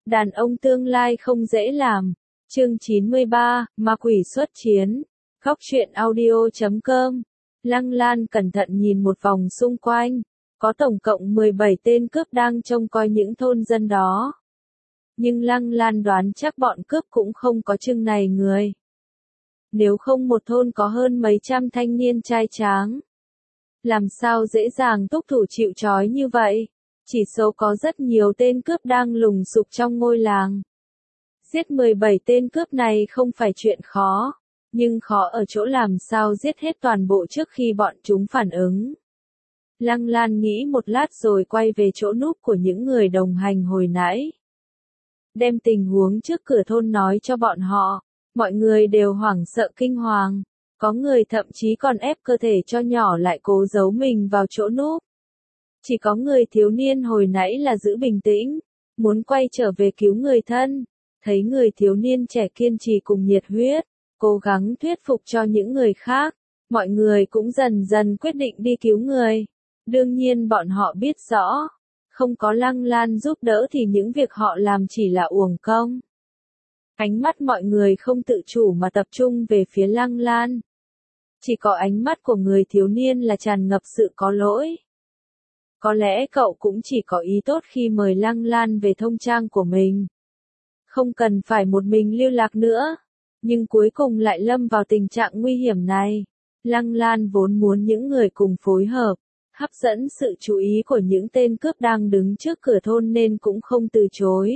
Đàn ông tương lai không dễ làm. Chương 93, Ma quỷ xuất chiến. Góc truyện audio.com. Lăng Lan cẩn thận nhìn một vòng xung quanh. Có tổng cộng 17 tên cướp đang trông coi những thôn dân đó. Nhưng Lăng Lan đoán chắc bọn cướp cũng không có chừng này người. Nếu không một thôn có hơn mấy trăm thanh niên trai tráng. Làm sao dễ dàng thúc thủ chịu trói như vậy? Chỉ số có rất nhiều tên cướp đang lùng sục trong ngôi làng. Giết 17 tên cướp này không phải chuyện khó, nhưng khó ở chỗ làm sao giết hết toàn bộ trước khi bọn chúng phản ứng. Lăng Lan nghĩ một lát rồi quay về chỗ núp của những người đồng hành hồi nãy. Đem tình huống trước cửa thôn nói cho bọn họ, mọi người đều hoảng sợ kinh hoàng, có người thậm chí còn ép cơ thể cho nhỏ lại cố giấu mình vào chỗ núp. Chỉ có người thiếu niên hồi nãy là giữ bình tĩnh, muốn quay trở về cứu người thân, thấy người thiếu niên trẻ kiên trì cùng nhiệt huyết, cố gắng thuyết phục cho những người khác, mọi người cũng dần dần quyết định đi cứu người. Đương nhiên bọn họ biết rõ, không có Lăng Lan giúp đỡ thì những việc họ làm chỉ là uổng công. Ánh mắt mọi người không tự chủ mà tập trung về phía Lăng Lan. Chỉ có ánh mắt của người thiếu niên là tràn ngập sự có lỗi. Có lẽ cậu cũng chỉ có ý tốt khi mời Lăng Lan về thông trang của mình. Không cần phải một mình lưu lạc nữa. Nhưng cuối cùng lại lâm vào tình trạng nguy hiểm này. Lăng Lan vốn muốn những người cùng phối hợp, hấp dẫn sự chú ý của những tên cướp đang đứng trước cửa thôn nên cũng không từ chối.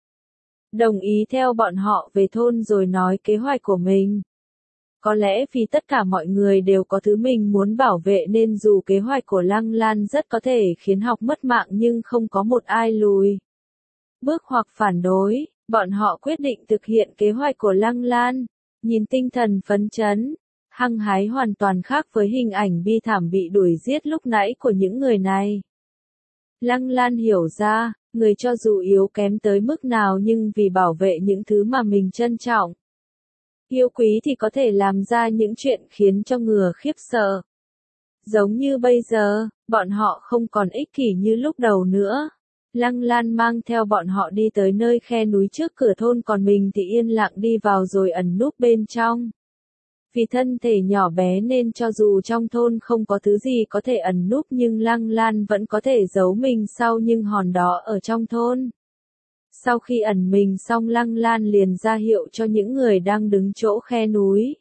Đồng ý theo bọn họ về thôn rồi nói kế hoạch của mình. Có lẽ vì tất cả mọi người đều có thứ mình muốn bảo vệ nên dù kế hoạch của Lăng Lan rất có thể khiến học mất mạng nhưng không có một ai lùi bước hoặc phản đối, bọn họ quyết định thực hiện kế hoạch của Lăng Lan, nhìn tinh thần phấn chấn, hăng hái hoàn toàn khác với hình ảnh bi thảm bị đuổi giết lúc nãy của những người này. Lăng Lan hiểu ra, người cho dù yếu kém tới mức nào nhưng vì bảo vệ những thứ mà mình trân trọng, yêu quý thì có thể làm ra những chuyện khiến cho người khiếp sợ. Giống như bây giờ, bọn họ không còn ích kỷ như lúc đầu nữa. Lăng Lan mang theo bọn họ đi tới nơi khe núi trước cửa thôn còn mình thì yên lặng đi vào rồi ẩn núp bên trong. Vì thân thể nhỏ bé nên cho dù trong thôn không có thứ gì có thể ẩn núp nhưng Lăng Lan vẫn có thể giấu mình sau những hòn đá ở trong thôn. Sau khi ẩn mình xong Lăng Lan liền ra hiệu cho những người đang đứng chỗ khe núi.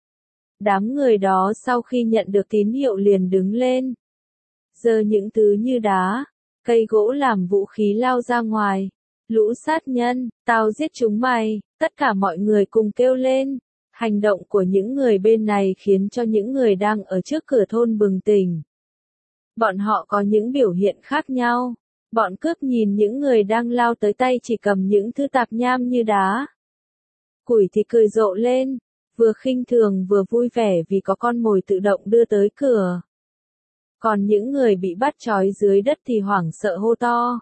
Đám người đó sau khi nhận được tín hiệu liền đứng lên. Giơ những thứ như đá, cây gỗ làm vũ khí lao ra ngoài. Lũ sát nhân, tao giết chúng mày, tất cả mọi người cùng kêu lên. Hành động của những người bên này khiến cho những người đang ở trước cửa thôn bừng tỉnh. Bọn họ có những biểu hiện khác nhau. Bọn cướp nhìn những người đang lao tới tay chỉ cầm những thứ tạp nham như đá. Củi thì cười rộ lên, vừa khinh thường vừa vui vẻ vì có con mồi tự động đưa tới cửa. Còn những người bị bắt trói dưới đất thì hoảng sợ hô to.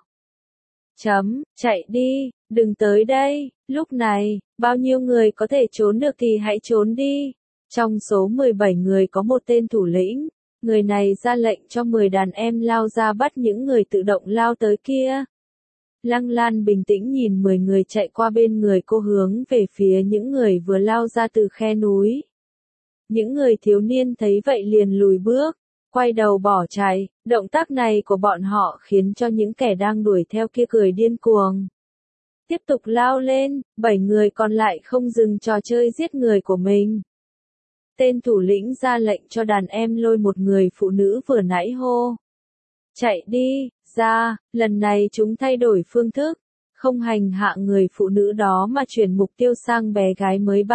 Chạy đi, đừng tới đây, lúc này, bao nhiêu người có thể trốn được thì hãy trốn đi. Trong số 17 người có một tên thủ lĩnh, người này ra lệnh cho 10 đàn em lao ra bắt những người tự động lao tới kia. Lăng Lan bình tĩnh nhìn 10 người chạy qua bên người cô hướng về phía những người vừa lao ra từ khe núi. Những người thiếu niên thấy vậy liền lùi bước, quay đầu bỏ chạy, động tác này của bọn họ khiến cho những kẻ đang đuổi theo kia cười điên cuồng. Tiếp tục lao lên, 7 người còn lại không dừng trò chơi giết người của mình. Tên thủ lĩnh ra lệnh cho đàn em lôi một người phụ nữ vừa nãy hô. Chạy đi, ra, lần này chúng thay đổi phương thức, không hành hạ người phụ nữ đó mà chuyển mục tiêu sang bé gái mới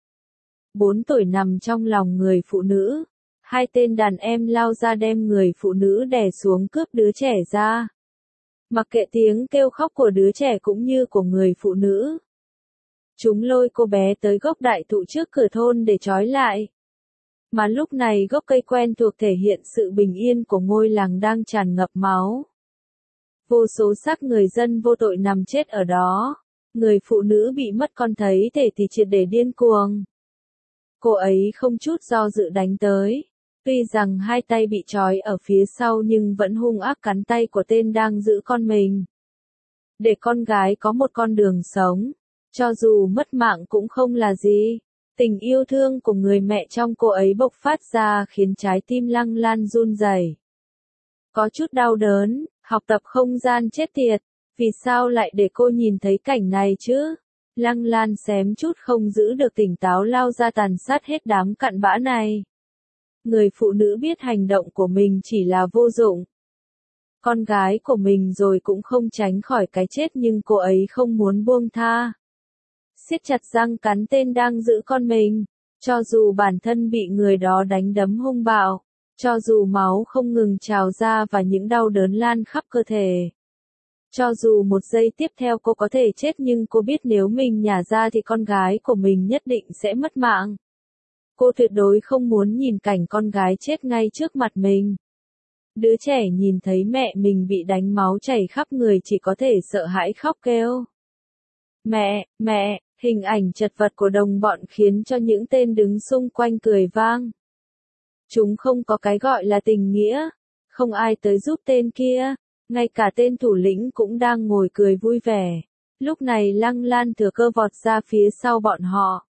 4 tuổi nằm trong lòng người phụ nữ. Hai tên đàn em lao ra đem người phụ nữ đè xuống cướp đứa trẻ ra. Mặc kệ tiếng kêu khóc của đứa trẻ cũng như của người phụ nữ. Chúng lôi cô bé tới gốc đại thụ trước cửa thôn để trói lại. Mà lúc này gốc cây quen thuộc thể hiện sự bình yên của ngôi làng đang tràn ngập máu. Vô số xác người dân vô tội nằm chết ở đó. Người phụ nữ bị mất con thấy thể thì triệt để điên cuồng. Cô ấy không chút do dự đánh tới. Tuy rằng hai tay bị trói ở phía sau nhưng vẫn hung ác cắn tay của tên đang giữ con mình. để con gái có một con đường sống. Cho dù mất mạng cũng không là gì. Tình yêu thương của người mẹ trong cô ấy bộc phát ra khiến trái tim Lăng Lan run rẩy. Có chút đau đớn, học tập không gian chết tiệt, vì sao lại để cô nhìn thấy cảnh này chứ? Lăng Lan xém chút không giữ được tỉnh táo lao ra tàn sát hết đám cặn bã này. Người phụ nữ biết hành động của mình chỉ là vô dụng. Con gái của mình rồi cũng không tránh khỏi cái chết nhưng cô ấy không muốn buông tha. Siết chặt răng cắn tên đang giữ con mình, cho dù bản thân bị người đó đánh đấm hung bạo, cho dù máu không ngừng trào ra và những đau đớn lan khắp cơ thể. Cho dù một giây tiếp theo cô có thể chết nhưng cô biết nếu mình nhả ra thì con gái của mình nhất định sẽ mất mạng. Cô tuyệt đối không muốn nhìn cảnh con gái chết ngay trước mặt mình. Đứa trẻ nhìn thấy mẹ mình bị đánh máu chảy khắp người chỉ có thể sợ hãi khóc kêu. Mẹ, hình ảnh chật vật của đồng bọn khiến cho những tên đứng xung quanh cười vang. Chúng không có cái gọi là tình nghĩa, không ai tới giúp tên kia, ngay cả tên thủ lĩnh cũng đang ngồi cười vui vẻ. Lúc này Lăng Lan thừa cơ vọt ra phía sau bọn họ.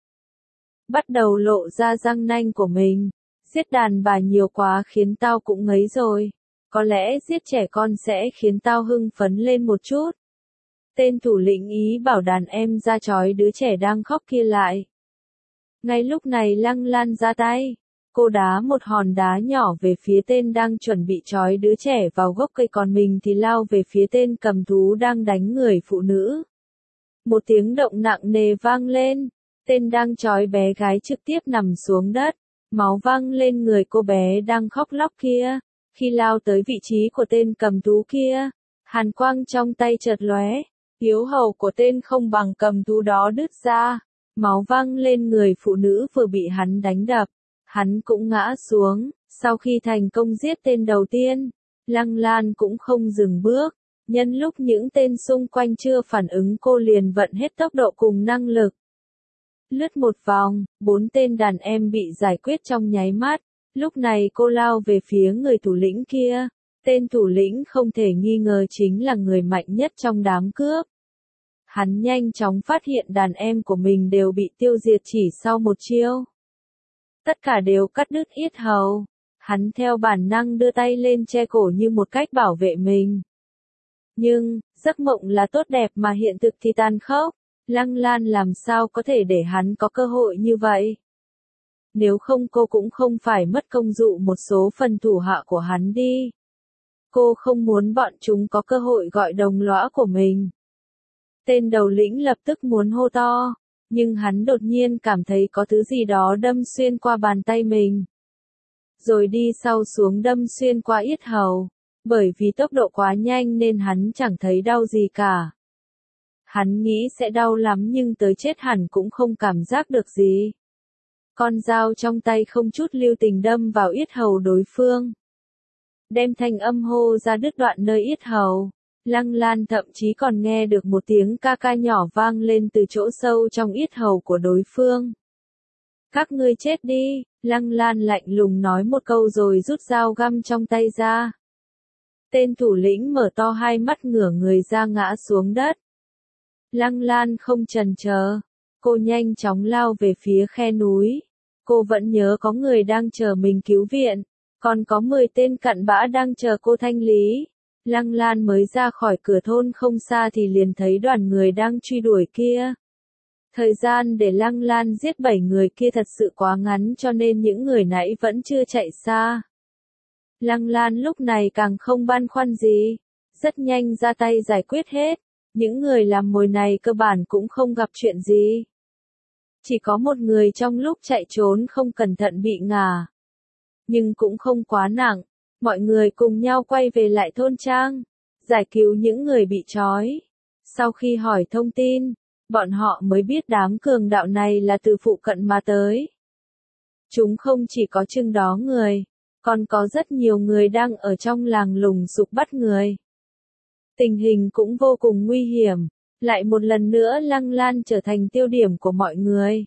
Bắt đầu lộ ra răng nanh của mình. Giết đàn bà nhiều quá khiến tao cũng ngấy rồi. Có lẽ giết trẻ con sẽ khiến tao hưng phấn lên một chút. Tên thủ lĩnh ý bảo đàn em ra trói đứa trẻ đang khóc kia lại. Ngay lúc này Lăng Lan ra tay. Cô đá một hòn đá nhỏ về phía tên đang chuẩn bị trói đứa trẻ vào gốc cây còn mình thì lao về phía tên cầm thú đang đánh người phụ nữ. Một tiếng động nặng nề vang lên. Tên đang trói bé gái trực tiếp nằm xuống đất. Máu văng lên người cô bé đang khóc lóc kia. Khi lao tới vị trí của tên cầm thú kia, hàn quang trong tay chợt lóe. Yếu hầu của tên không bằng cầm thú đó đứt ra. Máu văng lên người phụ nữ vừa bị hắn đánh đập. Hắn cũng ngã xuống. Sau khi thành công giết tên đầu tiên, Lăng Lan cũng không dừng bước. Nhân lúc những tên xung quanh chưa phản ứng cô liền vận hết tốc độ cùng năng lực. Lướt một vòng, 4 tên đàn em bị giải quyết trong nháy mắt. Lúc này cô lao về phía người thủ lĩnh kia. Tên thủ lĩnh không thể nghi ngờ chính là người mạnh nhất trong đám cướp. Hắn nhanh chóng phát hiện đàn em của mình đều bị tiêu diệt chỉ sau một chiêu. Tất cả đều cắt đứt yết hầu. Hắn theo bản năng đưa tay lên che cổ như một cách bảo vệ mình. Nhưng, giấc mộng là tốt đẹp mà hiện thực thì tàn khốc. Lăng Lan làm sao có thể để hắn có cơ hội như vậy? Nếu không cô cũng không phải mất công dụ một số phần thủ hạ của hắn đi. Cô không muốn bọn chúng có cơ hội gọi đồng lõa của mình. Tên đầu lĩnh lập tức muốn hô to, nhưng hắn đột nhiên cảm thấy có thứ gì đó đâm xuyên qua bàn tay mình. Rồi đi sau xuống đâm xuyên qua yết hầu. Bởi vì tốc độ quá nhanh nên hắn chẳng thấy đau gì cả. Hắn nghĩ sẽ đau lắm nhưng tới chết hẳn cũng không cảm giác được gì. Con dao trong tay không chút lưu tình đâm vào yết hầu đối phương. Đem thanh âm hô ra đứt đoạn nơi yết hầu. Lăng Lan thậm chí còn nghe được một tiếng ca ca nhỏ vang lên từ chỗ sâu trong yết hầu của đối phương. Các ngươi chết đi, Lăng Lan lạnh lùng nói một câu rồi rút dao găm trong tay ra. Tên thủ lĩnh mở to hai mắt ngửa người ra ngã xuống đất. Lăng Lan không chần chờ. Cô nhanh chóng lao về phía khe núi. Cô vẫn nhớ có người đang chờ mình cứu viện. Còn có 10 tên cặn bã đang chờ cô thanh lý. Lăng Lan mới ra khỏi cửa thôn không xa thì liền thấy đoàn người đang truy đuổi kia. Thời gian để Lăng Lan giết 7 người kia thật sự quá ngắn cho nên những người nãy vẫn chưa chạy xa. Lăng Lan lúc này càng không băn khoăn gì. Rất nhanh ra tay giải quyết hết. Những người làm mồi này cơ bản cũng không gặp chuyện gì. Chỉ có một người trong lúc chạy trốn không cẩn thận bị ngã. Nhưng cũng không quá nặng. Mọi người cùng nhau quay về lại thôn trang. Giải cứu những người bị trói. Sau khi hỏi thông tin, bọn họ mới biết đám cường đạo này là từ phụ cận mà tới. Chúng không chỉ có chừng đó người. Còn có rất nhiều người đang ở trong làng lùng sục bắt người. Tình hình cũng vô cùng nguy hiểm. Lại một lần nữa Lăng Lan trở thành tiêu điểm của mọi người.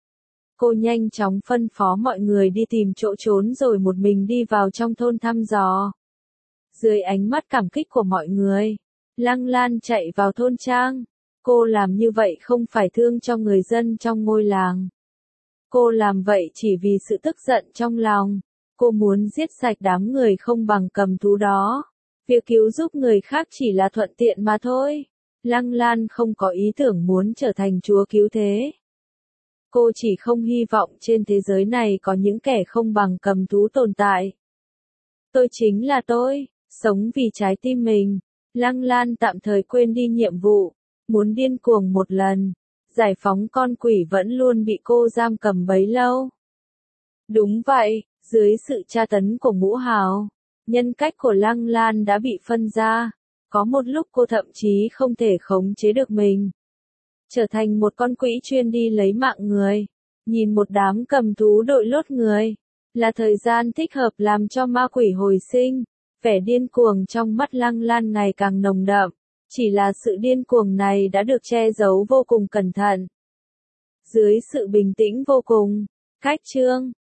Cô nhanh chóng phân phó mọi người đi tìm chỗ trốn rồi một mình đi vào trong thôn thăm dò. Dưới ánh mắt cảm kích của mọi người, Lăng Lan chạy vào thôn trang. Cô làm như vậy không phải thương cho người dân trong ngôi làng. Cô làm vậy chỉ vì sự tức giận trong lòng. Cô muốn giết sạch đám người không bằng cầm thú đó. Việc cứu giúp người khác chỉ là thuận tiện mà thôi. Lăng Lan không có ý tưởng muốn trở thành chúa cứu thế. Cô chỉ không hy vọng trên thế giới này có những kẻ không bằng cầm thú tồn tại. Tôi chính là tôi, sống vì trái tim mình. Lăng Lan tạm thời quên đi nhiệm vụ, muốn điên cuồng một lần. Giải phóng con quỷ vẫn luôn bị cô giam cầm bấy lâu. Đúng vậy, dưới sự tra tấn của Ngũ Hào, nhân cách của Lăng Lan đã bị phân ra. Có một lúc cô thậm chí không thể khống chế được mình. Trở thành một con quỷ chuyên đi lấy mạng người. Nhìn một đám cầm thú đội lốt người. Là thời gian thích hợp làm cho ma quỷ hồi sinh. Vẻ điên cuồng trong mắt Lăng Lan ngày càng nồng đậm. Chỉ là sự điên cuồng này đã được che giấu vô cùng cẩn thận. Dưới sự bình tĩnh vô cùng. Cách chương